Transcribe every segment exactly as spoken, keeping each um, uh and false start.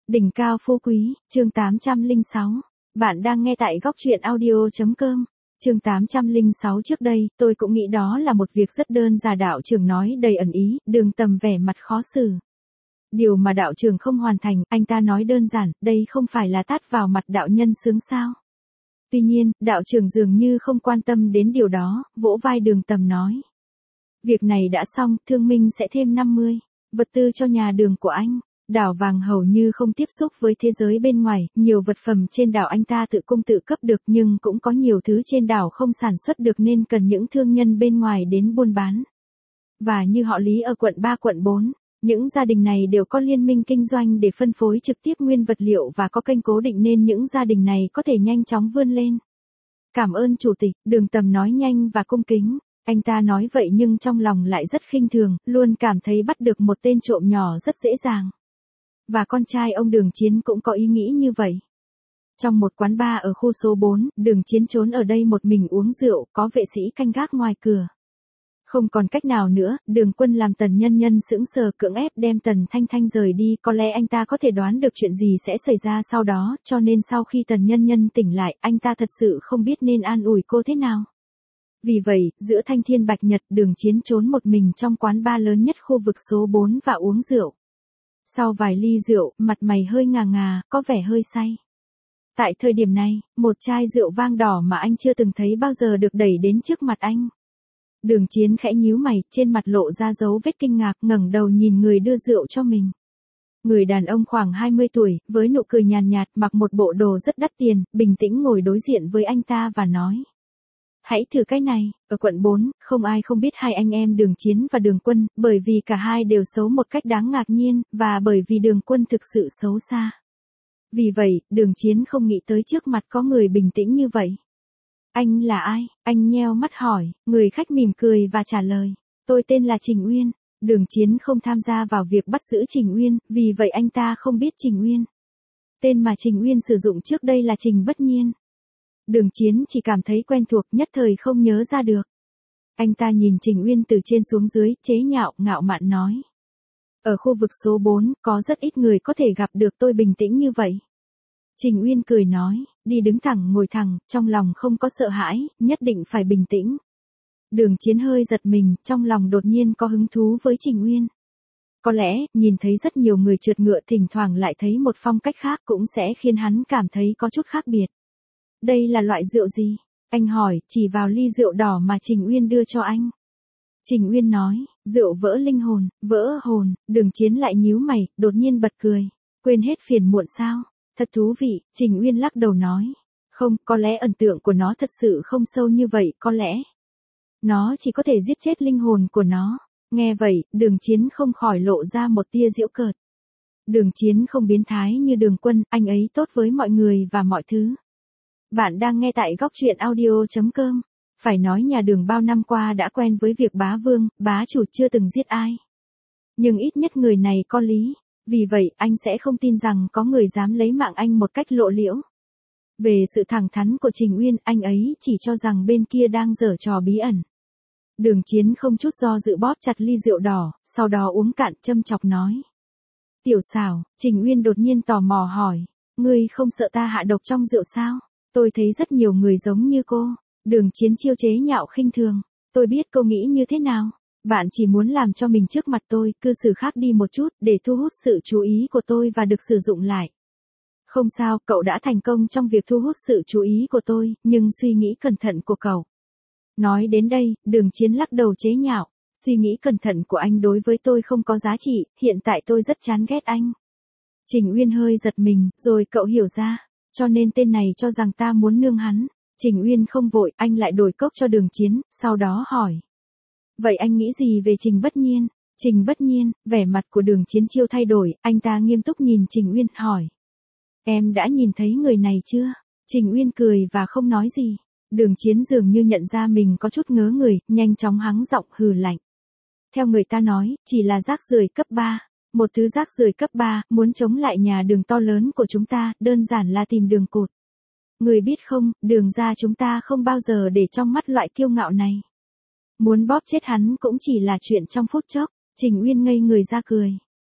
Đỉnh cao phú quý, chương tám trăm lẻ sáu. Bạn đang nghe tại góc truyện audio.com. Chương tám trăm lẻ sáu trước đây, tôi cũng nghĩ đó là một việc rất đơn giản, đạo trưởng nói đầy ẩn ý, Đường Tầm vẻ mặt khó xử. Điều mà đạo trưởng không hoàn thành, anh ta nói đơn giản, đây không phải là tát vào mặt đạo nhân sướng sao. Tuy nhiên, đạo trưởng dường như không quan tâm đến điều đó, vỗ vai Đường Tầm nói. Việc này đã xong, thương minh sẽ thêm năm mươi vật tư cho nhà đường của anh. Đảo vàng hầu như không tiếp xúc với thế giới bên ngoài, nhiều vật phẩm trên đảo anh ta tự cung tự cấp được, nhưng cũng có nhiều thứ trên đảo không sản xuất được nên cần những thương nhân bên ngoài đến buôn bán. Và như họ Lý ở quận ba quận bốn, những gia đình này đều có liên minh kinh doanh để phân phối trực tiếp nguyên vật liệu và có kênh cố định nên những gia đình này có thể nhanh chóng vươn lên. Cảm ơn chủ tịch, Đường Tầm nói nhanh và cung kính. Anh ta nói vậy nhưng trong lòng lại rất khinh thường, luôn cảm thấy bắt được một tên trộm nhỏ rất dễ dàng. Và con trai ông Đường Chiến cũng có ý nghĩ như vậy. Trong một quán bar ở khu số bốn, Đường Chiến trốn ở đây một mình uống rượu, có vệ sĩ canh gác ngoài cửa. Không còn cách nào nữa, Đường Quân làm Tần Nhân Nhân sững sờ, cưỡng ép đem Tần Thanh Thanh rời đi, có lẽ anh ta có thể đoán được chuyện gì sẽ xảy ra sau đó, cho nên sau khi Tần Nhân Nhân tỉnh lại, anh ta thật sự không biết nên an ủi cô thế nào. Vì vậy, giữa thanh thiên bạch nhật, Đường Chiến trốn một mình trong quán bar lớn nhất khu vực số bốn và uống rượu. Sau vài ly rượu, mặt mày hơi ngà ngà, có vẻ hơi say. Tại thời điểm này, một chai rượu vang đỏ mà anh chưa từng thấy bao giờ được đẩy đến trước mặt anh. Đường Chiến khẽ nhíu mày, trên mặt lộ ra dấu vết kinh ngạc, ngẩng đầu nhìn người đưa rượu cho mình. Người đàn ông khoảng hai mươi tuổi, với nụ cười nhàn nhạt, mặc một bộ đồ rất đắt tiền, bình tĩnh ngồi đối diện với anh ta và nói. Hãy thử cái này, ở quận bốn, không ai không biết hai anh em Đường Chiến và Đường Quân, bởi vì cả hai đều xấu một cách đáng ngạc nhiên, và bởi vì Đường Quân thực sự xấu xa. Vì vậy, Đường Chiến không nghĩ tới trước mặt có người bình tĩnh như vậy. Anh là ai? Anh nheo mắt hỏi, người khách mỉm cười và trả lời. Tôi tên là Trình Uyên. Đường Chiến không tham gia vào việc bắt giữ Trình Uyên, vì vậy anh ta không biết Trình Uyên. Tên mà Trình Uyên sử dụng trước đây là Trình Bất Nhiên. Đường Chiến chỉ cảm thấy quen thuộc, nhất thời không nhớ ra được. Anh ta nhìn Trình Uyên từ trên xuống dưới, chế nhạo, ngạo mạn nói. Ở khu vực số bốn, có rất ít người có thể gặp được tôi bình tĩnh như vậy. Trình Uyên cười nói, đi đứng thẳng ngồi thẳng, trong lòng không có sợ hãi, nhất định phải bình tĩnh. Đường Chiến hơi giật mình, trong lòng đột nhiên có hứng thú với Trình Uyên. Có lẽ, nhìn thấy rất nhiều người trượt ngựa thỉnh thoảng lại thấy một phong cách khác cũng sẽ khiến hắn cảm thấy có chút khác biệt. Đây là loại rượu gì? Anh hỏi, chỉ vào ly rượu đỏ mà Trình Uyên đưa cho anh. Trình Uyên nói, rượu vỡ linh hồn, vỡ hồn. Đường Chiến lại nhíu mày, đột nhiên bật cười. Quên hết phiền muộn sao? Thật thú vị, Trình Uyên lắc đầu nói. Không, có lẽ ấn tượng của nó thật sự không sâu như vậy, có lẽ. Nó chỉ có thể giết chết linh hồn của nó. Nghe vậy, Đường Chiến không khỏi lộ ra một tia giễu cợt. Đường Chiến không biến thái như Đường Quân, anh ấy tốt với mọi người và mọi thứ. Bạn đang nghe tại góc truyện audio.com. Phải nói nhà Đường bao năm qua đã quen với việc bá vương, bá chủ chưa từng giết ai. Nhưng ít nhất người này có lý. Vì vậy, anh sẽ không tin rằng có người dám lấy mạng anh một cách lộ liễu. Về sự thẳng thắn của Trình Uyên, anh ấy chỉ cho rằng bên kia đang giở trò bí ẩn. Đường Chiến không chút do dự bóp chặt ly rượu đỏ, sau đó uống cạn, châm chọc nói. Tiểu xảo, Trình Uyên đột nhiên tò mò hỏi. Ngươi không sợ ta hạ độc trong rượu sao? Tôi thấy rất nhiều người giống như cô. Đường Chiến chiêu chế nhạo khinh thường. Tôi biết cô nghĩ như thế nào. Bạn chỉ muốn làm cho mình trước mặt tôi, cư xử khác đi một chút, để thu hút sự chú ý của tôi và được sử dụng lại. Không sao, cậu đã thành công trong việc thu hút sự chú ý của tôi, nhưng suy nghĩ cẩn thận của cậu. Nói đến đây, Đường Chiến lắc đầu chế nhạo. Suy nghĩ cẩn thận của anh đối với tôi không có giá trị, hiện tại tôi rất chán ghét anh. Trình Uyên hơi giật mình, rồi cậu hiểu ra. Cho nên tên này cho rằng ta muốn nương hắn. Trình Uyên không vội, anh lại đổi cốc cho Đường Chiến, sau đó hỏi. Vậy anh nghĩ gì về Trình Bất Nhiên? Trình Bất Nhiên, vẻ mặt của Đường Chiến chiêu thay đổi, anh ta nghiêm túc nhìn Trình Uyên, hỏi. Em đã nhìn thấy người này chưa? Trình Uyên cười và không nói gì. Đường Chiến dường như nhận ra mình có chút ngớ người, nhanh chóng hắng giọng hừ lạnh. Theo người ta nói, chỉ là rác rưởi cấp ba. Một thứ rác rưởi cấp ba, muốn chống lại nhà Đường to lớn của chúng ta, đơn giản là tìm Đường cụt. Người biết không, Đường gia chúng ta không bao giờ để trong mắt loại kiêu ngạo này. Muốn bóp chết hắn cũng chỉ là chuyện trong phút chốc. Trình Uyên ngây người ra cười.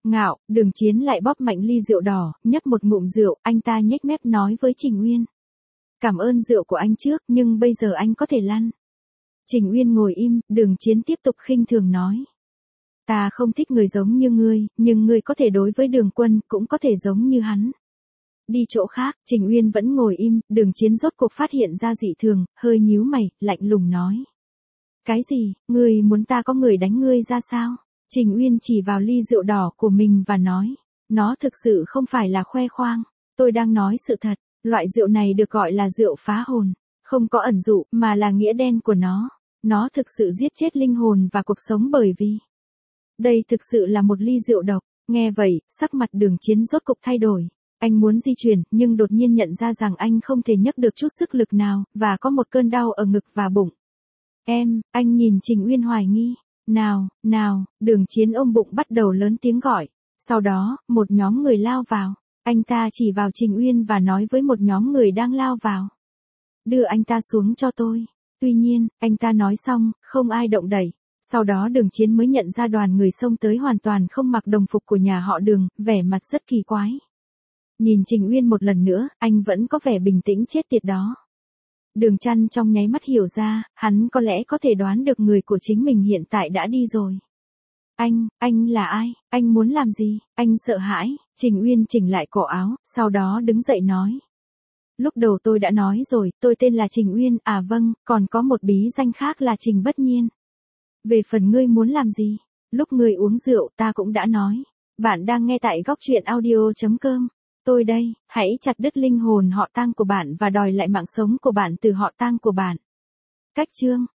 Ngạo, Đường Chiến lại bóp mạnh ly rượu đỏ, nhấp một ngụm rượu, anh ta nhếch mép nói với Trình Uyên. Cảm ơn rượu của anh trước, nhưng bây giờ anh có thể lăn. Trình Uyên ngồi im, Đường Chiến tiếp tục khinh thường nói. Ta không thích người giống như ngươi, nhưng ngươi có thể đối với Đường Quân, cũng có thể giống như hắn. Đi chỗ khác, Trình Uyên vẫn ngồi im, Đường Chiến rốt cuộc phát hiện ra dị thường, hơi nhíu mày, lạnh lùng nói. Cái gì, ngươi muốn ta có người đánh ngươi ra sao? Trình Uyên chỉ vào ly rượu đỏ của mình và nói. Nó thực sự không phải là khoe khoang. Tôi đang nói sự thật, loại rượu này được gọi là rượu phá hồn. Không có ẩn dụ, mà là nghĩa đen của nó. Nó thực sự giết chết linh hồn và cuộc sống bởi vì. Đây thực sự là một ly rượu độc. Nghe vậy, sắc mặt Đường Chiến rốt cục thay đổi. Anh muốn di chuyển, nhưng đột nhiên nhận ra rằng anh không thể nhấc được chút sức lực nào, và có một cơn đau ở ngực và bụng. Em, anh nhìn Trình Uyên hoài nghi. Nào, nào, Đường Chiến ôm bụng bắt đầu lớn tiếng gọi. Sau đó, một nhóm người lao vào. Anh ta chỉ vào Trình Uyên và nói với một nhóm người đang lao vào. Đưa anh ta xuống cho tôi. Tuy nhiên, anh ta nói xong, không ai động đẩy. Sau đó Đường Chiến mới nhận ra đoàn người xông tới hoàn toàn không mặc đồng phục của nhà họ Đường, vẻ mặt rất kỳ quái. Nhìn Trình Uyên một lần nữa, anh vẫn có vẻ bình tĩnh chết tiệt đó. Đường Chăn trong nháy mắt hiểu ra, hắn có lẽ có thể đoán được người của chính mình hiện tại đã đi rồi. Anh, anh là ai? Anh muốn làm gì? Anh sợ hãi. Trình Uyên chỉnh lại cổ áo, sau đó đứng dậy nói. Lúc đầu tôi đã nói rồi, tôi tên là Trình Uyên, à vâng, còn có một bí danh khác là Trình Bất Nhiên. Về phần ngươi muốn làm gì? Lúc ngươi uống rượu ta cũng đã nói. Bạn đang nghe tại góc truyện audio chấm com. Tôi đây, hãy chặt đứt linh hồn họ Tang của bạn và đòi lại mạng sống của bạn từ họ Tang của bạn. Cách chương